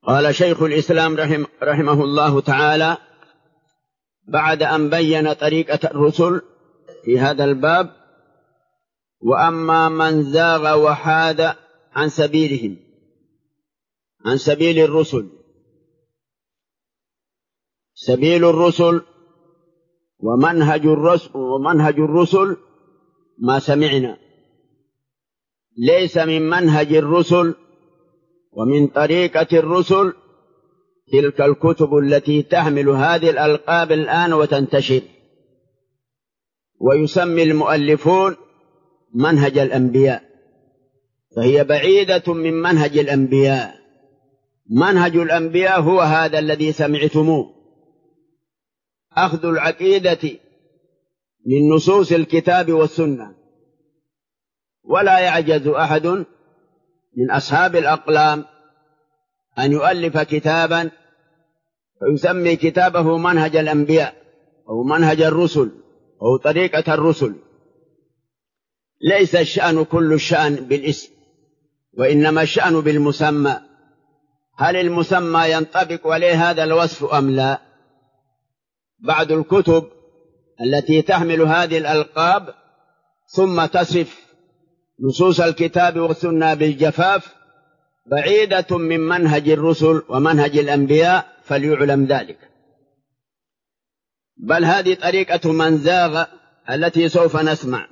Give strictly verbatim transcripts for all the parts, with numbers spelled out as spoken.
قال شيخ الإسلام رحم رحمه الله تعالى بعد أن بين طريقة الرسل في هذا الباب: وأما من زاغ وحاد عن سبيلهم، عن سبيل الرسل. سبيل الرسل ومنهج الرسل, ومنهج الرسل ما سمعنا، ليس من منهج الرسل ومن طريقة الرسل تلك الكتب التي تحمل هذه الألقاب الآن وتنتشر، ويسمي المؤلفون منهج الأنبياء، فهي بعيدة من منهج الأنبياء. منهج الأنبياء هو هذا الذي سمعتموه: أخذ العقيدة من نصوص الكتاب والسنة. ولا يعجز أحد من أصحاب الأقلام أن يؤلف كتابا فيسمي كتابه منهج الأنبياء أو منهج الرسل أو طريقة الرسل. ليس الشأن كل الشأن بالاسم، وإنما الشأن بالمسمى. هل المسمى ينطبق عليه هذا الوصف أم لا؟ بعض الكتب التي تحمل هذه الألقاب ثم تصف نصوص الكتاب والسنة بالجفاف بعيدة من منهج الرسل ومنهج الأنبياء، فليعلم ذلك. بل هذه طريقة من زاغ التي سوف نسمع.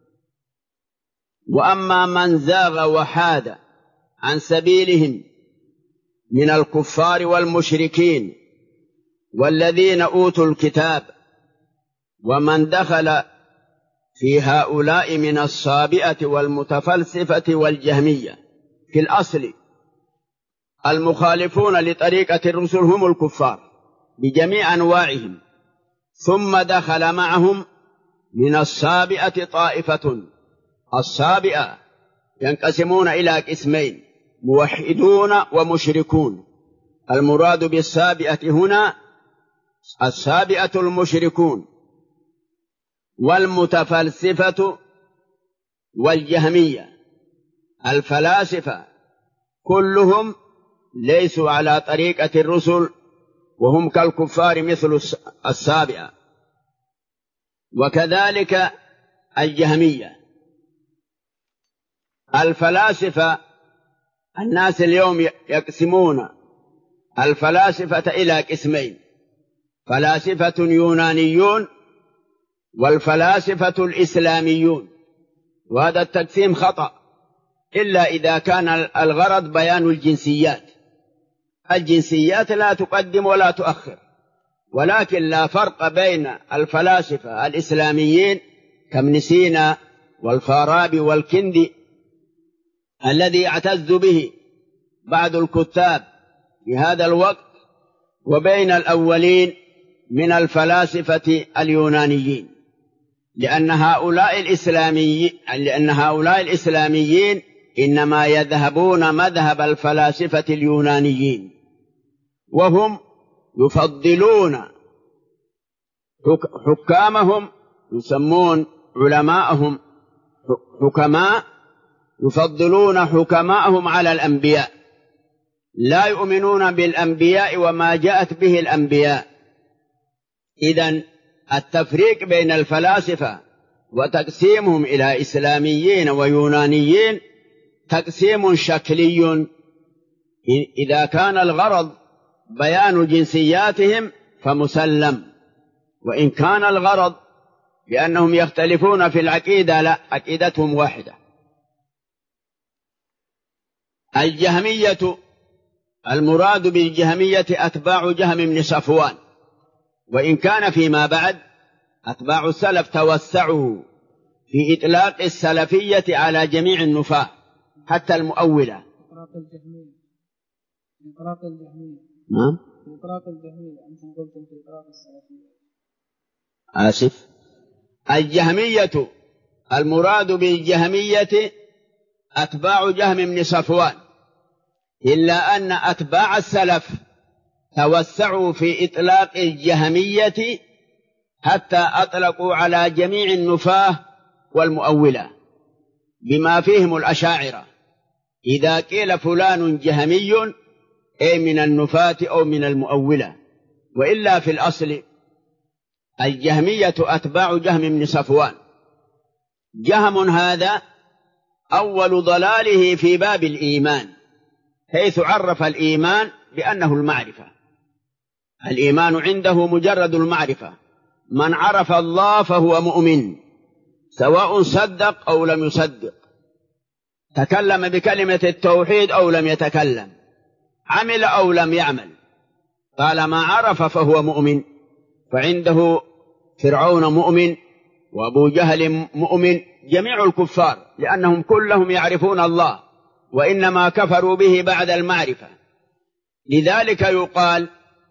وأما من زاغ وحاد عن سبيلهم من الكفار والمشركين والذين أوتوا الكتاب، ومن دخل في هؤلاء من الصابئة والمتفلسفة والجهمية. في الأصل المخالفون لطريقة الرسل هم الكفار بجميع أنواعهم، ثم دخل معهم من الصابئة طائفة. الصابئة ينقسمون إلى قسمين: موحدون ومشركون. المراد بالصابئة هنا الصابئة المشركون، والمتفلسفة والجهمية. الفلاسفة كلهم ليسوا على طريقة الرسل وهم كالكفار مثل الصابئة، وكذلك الجهمية. الفلاسفة الناس اليوم يقسمون الفلاسفة إلى قسمين: فلاسفة يونانيون والفلاسفة الإسلاميون. وهذا التقسيم خطأ إلا إذا كان الغرض بيان الجنسيات. الجنسيات لا تقدم ولا تؤخر، ولكن لا فرق بين الفلاسفة الإسلاميين كابن سينا والفارابي والكندي الذي يعتز به بعض الكتاب في هذا الوقت، وبين الأولين من الفلاسفة اليونانيين، لأن هؤلاء الإسلاميين لأن هؤلاء الإسلاميين إنما يذهبون مذهب الفلاسفة اليونانيين، وهم يفضلون حكامهم، يسمون علماءهم حكماء، يفضلون حكماءهم على الأنبياء، لا يؤمنون بالأنبياء وما جاءت به الأنبياء. إذن التفريق بين الفلاسفة وتقسيمهم إلى إسلاميين ويونانيين تقسيم شكلي. إذا كان الغرض بيان جنسياتهم فمسلم، وإن كان الغرض بأنهم يختلفون في العقيدة لا، عقيدتهم واحدة. الجهمية، المراد بالجهمية أتباع جهم بن صفوان، وإن كان فيما بعد أتباع السلف توسعوا في إطلاق السلفية على جميع النفاة حتى المؤولة. إطلاق الجهمية إطلاق الجهمية نعم إطلاق الجهمية أنتم قلتم في إطلاق السلفية. آسف. الجهمية المراد بالجهمية أتباع جهم بن صفوان، إلا أن أتباع السلف توسعوا في إطلاق الجهمية حتى أطلقوا على جميع النفاة والمؤولة بما فيهم الأشاعرة. إذا قيل فلان جهمي أي من النفاة أو من المؤولة. وإلا في الأصل الجهمية أتباع جهم بن صفوان. جهم هذا أول ضلاله في باب الإيمان، حيث عرف الإيمان بأنه المعرفة. الإيمان عنده مجرد المعرفة، من عرف الله فهو مؤمن، سواء صدق أو لم يصدق، تكلم بكلمة التوحيد أو لم يتكلم، عمل أو لم يعمل، طالما عرف فهو مؤمن. فعنده فرعون مؤمن، وأبو جهل مؤمن، جميع الكفار، لأنهم كلهم يعرفون الله، وإنما كفروا به بعد المعرفة. لذلك يقال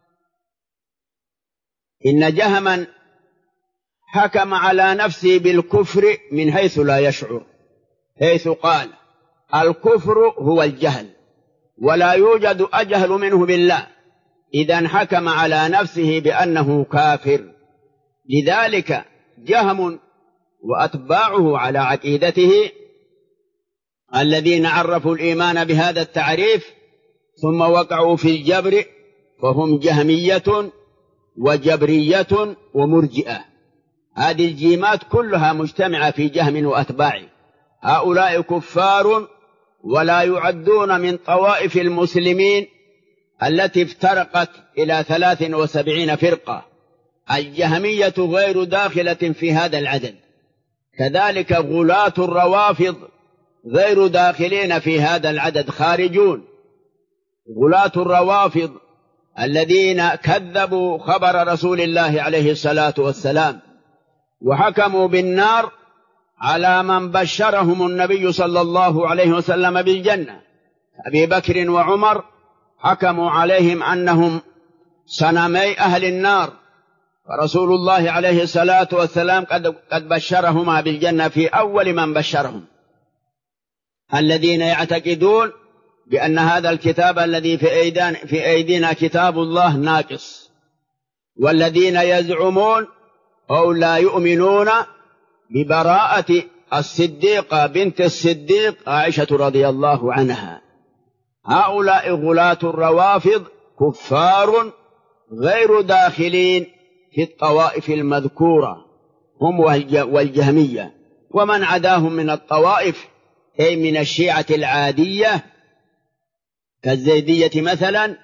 إن جهما حكم على نفسه بالكفر من حيث لا يشعر، حيث قال الكفر هو الجهل، ولا يوجد أجهل منه بالله، إذن حكم على نفسه بأنه كافر. لذلك جهم وأتباعه على عقيدته الذين عرفوا الإيمان بهذا التعريف ثم وقعوا في الجبر، فهم جهمية وجبرية ومرجئة. هذه الجيمات كلها مجتمعة في جهم وأتباعه. هؤلاء كفار ولا يعدون من طوائف المسلمين التي افترقت إلى ثلاث وسبعين فرقة. الجهمية غير داخلة في هذا العدد، كذلك غلاة الروافض غير داخلين في هذا العدد، خارجون. غلاة الروافض الذين كذبوا خبر رسول الله عليه الصلاة والسلام وحكموا بالنار على من بشرهم النبي صلى الله عليه وسلم بالجنة، أبي بكر وعمر حكموا عليهم أنهم صنمي أهل النار، فرسول الله عليه الصلاة والسلام قد بشرهما بالجنة في أول من بشرهم. الذين يعتقدون بأن هذا الكتاب الذي في أيدينا, في أيدينا كتاب الله ناقص، والذين يزعمون أو لا يؤمنون ببراءة الصديقة بنت الصديق عائشة رضي الله عنها. هؤلاء غلاة الروافض كفار غير داخلين في الطوائف المذكورة، هم والجهمية ومن عداهم من الطوائف، أي من الشيعة العادية كالزيدية مثلا،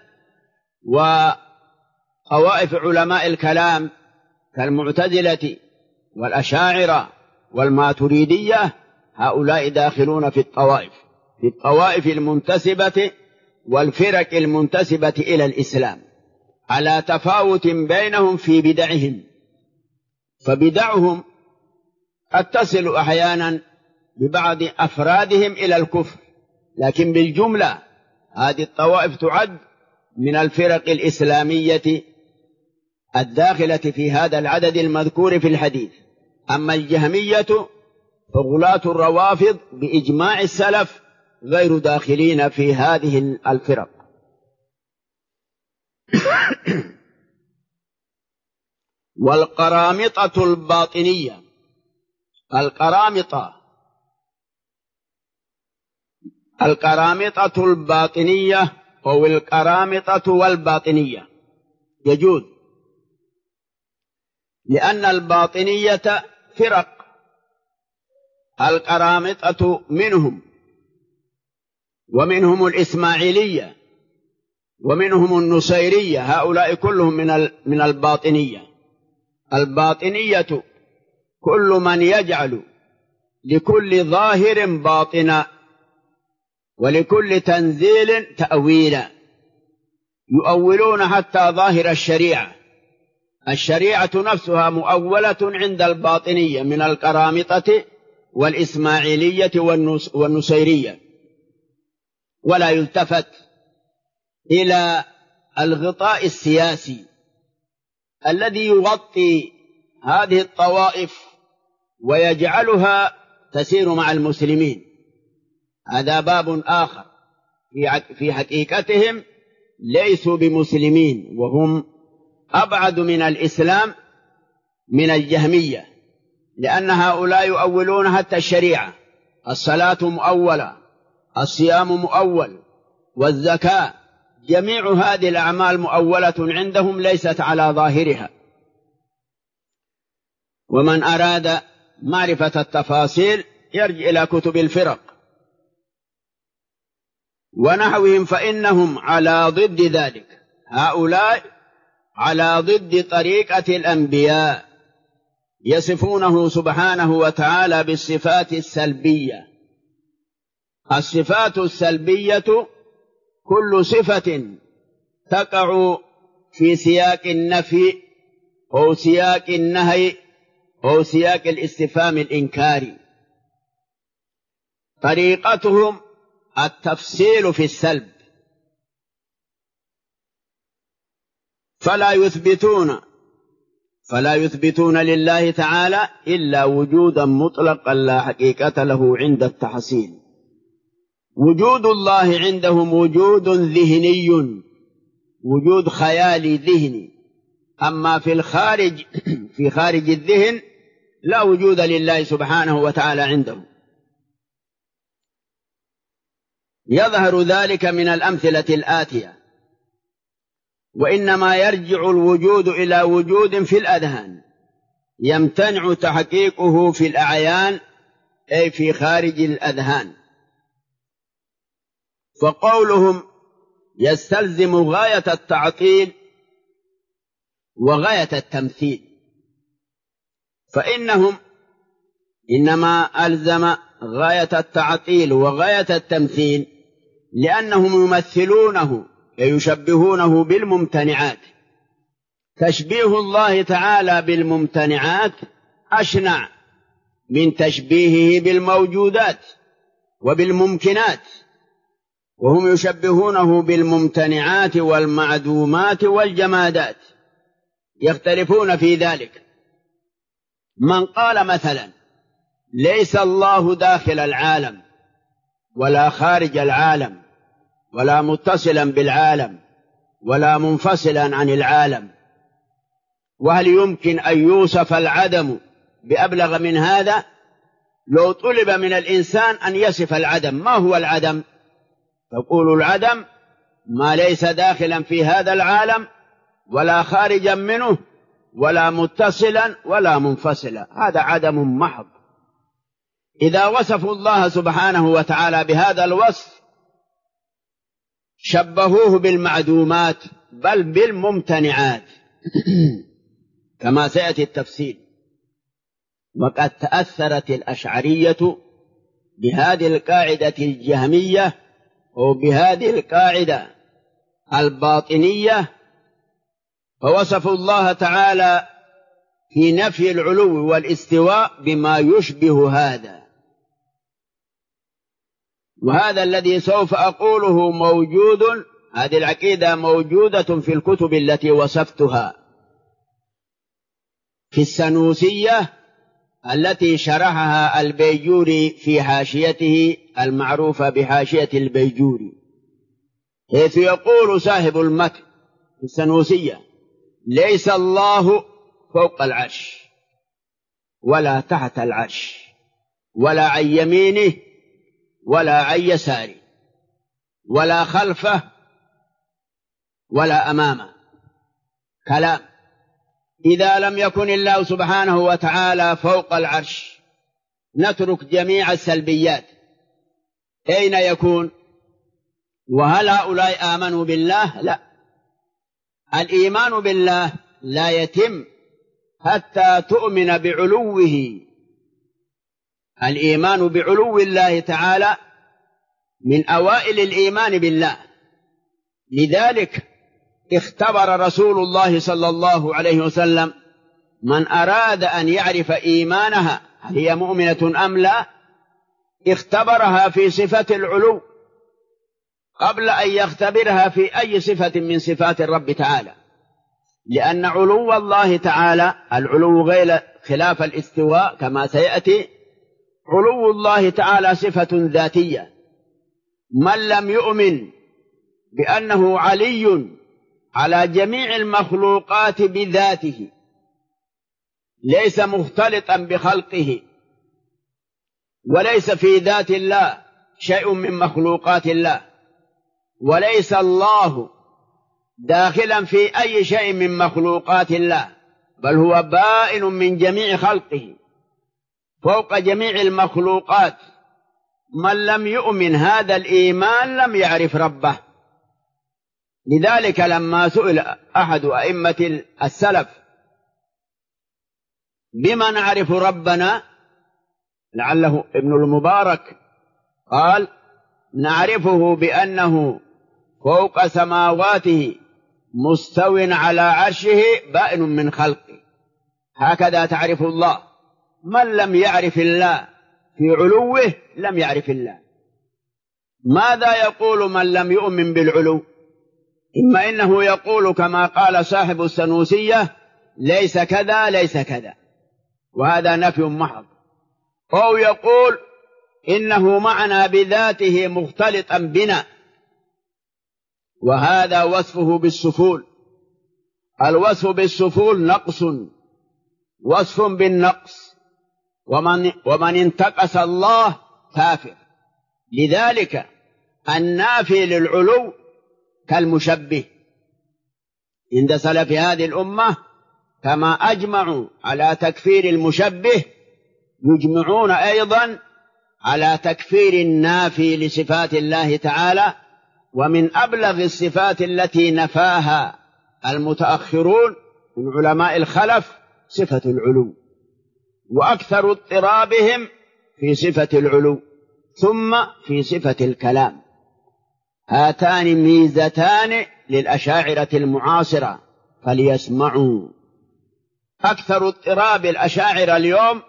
وطوائف علماء الكلام كالمعتزلة والأشاعرة والماتريدية. هؤلاء داخلون في الطوائف في الطوائف المنتسبة والفرق المنتسبة إلى الإسلام، على تفاوت بينهم في بدعهم. فبدعهم قد تصل أحيانا ببعض أفرادهم إلى الكفر، لكن بالجملة هذه الطوائف تعد من الفرق الإسلامية الداخلة في هذا العدد المذكور في الحديث. أما الجهمية فغلاة الروافض بإجماع السلف غير داخلين في هذه الفرق. والقرامطة الباطنية، القرامطة القرامطة الباطنية أو القرامطة والباطنية يجوز، لأن الباطنية فرق، القرامطة منهم، ومنهم الإسماعيلية، ومنهم النصيرية، هؤلاء كلهم من من الباطنية. الباطنية كل من يجعل لكل ظاهر باطنا ولكل تنزيل تأويلا، يؤولون حتى ظاهر الشريعة. الشريعة نفسها مؤولة عند الباطنية من القرامطة والإسماعيلية والنصيرية، ولا يلتفت إلى الغطاء السياسي الذي يغطي هذه الطوائف ويجعلها تسير مع المسلمين. هذا باب آخر، في حقيقتهم ليسوا بمسلمين، وهم أبعد من الإسلام من الجهمية، لأن هؤلاء يؤولون حتى الشريعة. الصلاة مؤولة، الصيام مؤول، والزكاة جميع هذه الأعمال مؤولة عندهم ليست على ظاهرها. ومن أراد معرفة التفاصيل يرجع إلى كتب الفرق ونحوهم، فإنهم على ضد ذلك. هؤلاء على ضد طريقة الأنبياء، يصفونه سبحانه وتعالى بالصفات السلبية. الصفات السلبية كل صفة تقع في سياق النفي أو سياق النهي أو سياق الاستفهام الإنكاري. طريقتهم التفصيل في السلب، فلا يثبتون فلا يثبتون لله تعالى إلا وجودا مطلقا لا حقيقة له عند التحصيل. وجود الله عندهم وجود ذهني، وجود خيالي ذهني، أما في الخارج في خارج الذهن لا وجود لله سبحانه وتعالى عندهم. يظهر ذلك من الأمثلة الآتية: وإنما يرجع الوجود إلى وجود في الأذهان يمتنع تحقيقه في الأعيان، أي في خارج الأذهان. فقولهم يستلزم غاية التعطيل وغاية التمثيل، فإنهم إنما ألزم غاية التعطيل وغاية التمثيل لأنهم يمثلونه ويشبهونه بالممتنعات. تشبيه الله تعالى بالممتنعات أشنع من تشبيهه بالموجودات وبالممكنات، وهم يشبهونه بالممتنعات والمعدومات والجمادات، يختلفون في ذلك. من قال مثلا ليس الله داخل العالم ولا خارج العالم ولا متصلا بالعالم ولا منفصلا عن العالم، وهل يمكن أن يوصف العدم بأبلغ من هذا؟ لو طلب من الإنسان أن يصف العدم، ما هو العدم؟ تقول العدم ما ليس داخلا في هذا العالم ولا خارجا منه ولا متصلا ولا منفصلا، هذا عدم محض. إذا وصفوا الله سبحانه وتعالى بهذا الوصف شبهوه بالمعدومات بل بالممتنعات كما سيأتي التفسير. وقد تأثرت الأشعرية بهذه القاعدة الجهمية أو بهذه القاعدة الباطنية، فوصفوا الله تعالى في نفي العلو والاستواء بما يشبه هذا. وهذا الذي سوف أقوله موجود، هذه العقيدة موجودة في الكتب التي وصفتها، في السنوسية التي شرحها البيجوري في حاشيته المعروفة بحاشية البيجوري، حيث يقول صاحب المتن في السنوسية: ليس الله فوق العرش ولا تحت العرش ولا عن يمينه ولا عن يساره ولا خلفه ولا أمامه. كلام. إذا لم يكن الله سبحانه وتعالى فوق العرش نترك جميع السلبيات، أين يكون؟ وهل هؤلاء آمنوا بالله؟ لا. الإيمان بالله لا يتم حتى تؤمن بعلوه. الإيمان بعلو الله تعالى من أوائل الإيمان بالله. لذلك اختبر رسول الله صلى الله عليه وسلم من أراد أن يعرف إيمانها هل هي مؤمنة أم لا، اختبرها في صفة العلو قبل أن يختبرها في أي صفة من صفات الرب تعالى، لأن علو الله تعالى العلو غير خلاف الاستواء كما سيأتي. علو الله تعالى صفة ذاتية. من لم يؤمن بأنه علي على جميع المخلوقات بذاته ليس مختلطا بخلقه، وليس في ذات الله شيء من مخلوقات الله، وليس الله داخلا في أي شيء من مخلوقات الله، بل هو بائن من جميع خلقه فوق جميع المخلوقات. من لم يؤمن هذا الإيمان لم يعرف ربه. لذلك لما سئل أحد أئمة السلف بما نعرف ربنا، لعله ابن المبارك، قال: نعرفه بأنه فوق سماواته مستو على عرشه بائن من خلقه. هكذا تعرف الله. من لم يعرف الله في علوه لم يعرف الله. ماذا يقول من لم يؤمن بالعلو؟ إما إنه يقول كما قال صاحب السنوسية: ليس كذا ليس كذا، وهذا نفي محض، أو يقول إنه معنا بذاته مختلطا بنا، وهذا وصفه بالسفول. الوصف بالسفول نقص، وصف بالنقص، ومن, ومن انتقص الله كافر. لذلك النافي للعلو كالمشبه عند سلف هذه الأمة، كما أجمعوا على تكفير المشبه يجمعون أيضا على تكفير النافي لصفات الله تعالى. ومن أبلغ الصفات التي نفاها المتأخرون من علماء الخلف صفة العلو، وأكثر اضطرابهم في صفة العلو ثم في صفة الكلام. هاتان ميزتان للأشاعرة المعاصرة فليسمعوا. أكثر اضطراب الأشاعرة اليوم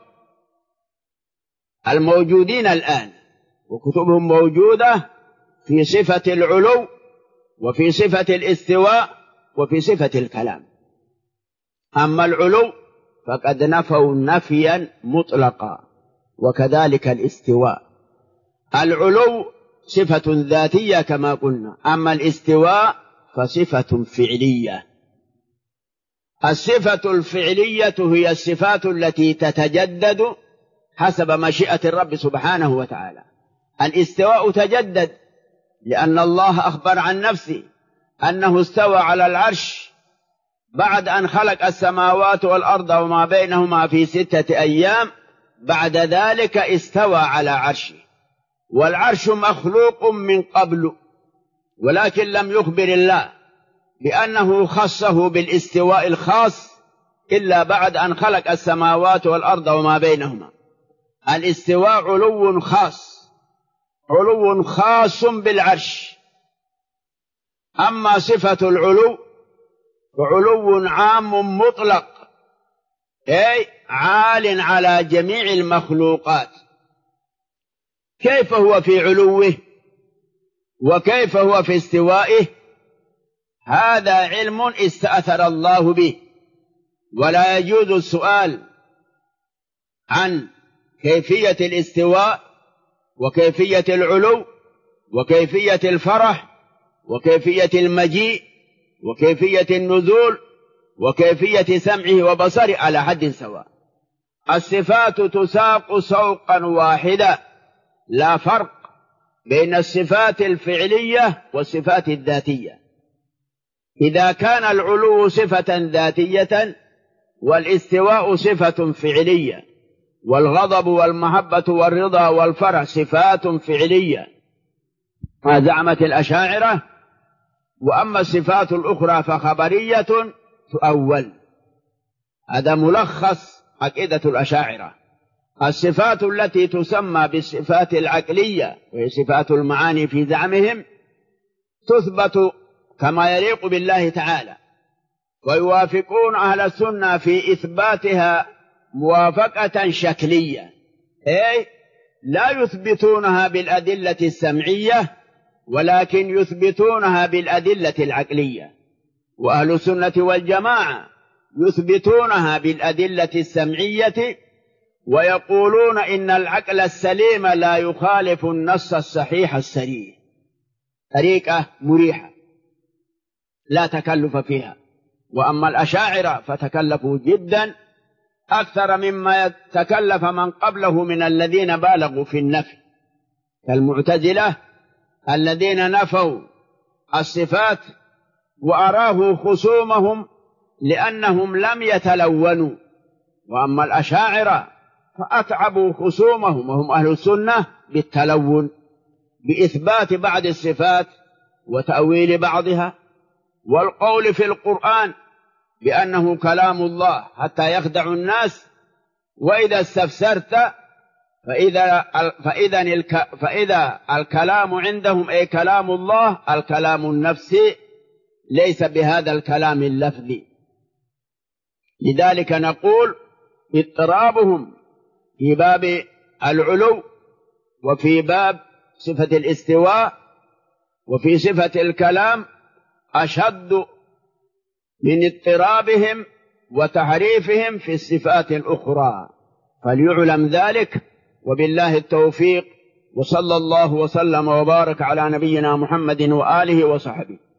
الموجودين الآن وكتبهم موجودة في صفة العلو وفي صفة الاستواء وفي صفة الكلام. أما العلو فقد نفوا نفيا مطلقا، وكذلك الاستواء. العلو صفة ذاتية كما قلنا، أما الاستواء فصفة فعلية. الصفة الفعلية هي الصفات التي تتجدد حسب مشيئة الرب سبحانه وتعالى. الاستواء تجدد لأن الله أخبر عن نفسه أنه استوى على العرش بعد أن خلق السماوات والأرض وما بينهما في ستة أيام، بعد ذلك استوى على عرشه. والعرش مخلوق من قبل، ولكن لم يخبر الله بأنه خصه بالاستواء الخاص إلا بعد أن خلق السماوات والأرض وما بينهما. الاستواء علو خاص، علو خاص بالعرش. أما صفة العلو فعلو عام مطلق، أي عال على جميع المخلوقات. كيف هو في علوه وكيف هو في استوائه؟ هذا علم استأثر الله به، ولا يجوز السؤال عن كيفية الاستواء وكيفية العلو وكيفية الفرح وكيفية المجيء وكيفية النزول وكيفية سمعه وبصره على حد سواء. الصفات تساق سوقا واحدا، لا فرق بين الصفات الفعلية والصفات الذاتية. إذا كان العلو صفة ذاتية والاستواء صفة فعلية والغضب والمحبة والرضا والفرح صفات فعلية ما زعمت الأشاعرة، وأما الصفات الأخرى فخبرية تؤول. هذا ملخص عقيدة الأشاعرة. الصفات التي تسمى بالصفات العقلية وهي صفات المعاني في زعمهم تثبت كما يليق بالله تعالى، ويوافقون أهل السنة في إثباتها موافقة شكلية، أي لا يثبتونها بالأدلة السمعية ولكن يثبتونها بالأدلة العقلية. وأهل السنة والجماعة يثبتونها بالأدلة السمعية، ويقولون إن العقل السليم لا يخالف النص الصحيح السريع. طريقة مريحة لا تكلف فيها. وأما الأشاعرة فتكلفوا جدا أكثر مما يتكلف من قبله من الذين بالغوا في النفي، كالمعتزلة الذين نفوا الصفات وأراه خصومهم لأنهم لم يتلونوا. وأما الأشاعرة فأتعبوا خصومهم وهم أهل السنة بالتلون، بإثبات بعض الصفات وتأويل بعضها، والقول في القرآن بأنه كلام الله حتى يخدع الناس. وإذا استفسرت فإذا, فإذا, الك فإذا الكلام عندهم أي كلام الله الكلام النفسي ليس بهذا الكلام اللفظي. لذلك نقول اضطرابهم في باب العلو وفي باب صفة الاستواء وفي صفة الكلام أشد من اضطرابهم وتحريفهم في الصفات الأخرى، فليعلم ذلك. وبالله التوفيق، وصلى الله وسلم وبارك على نبينا محمد وآله وصحبه.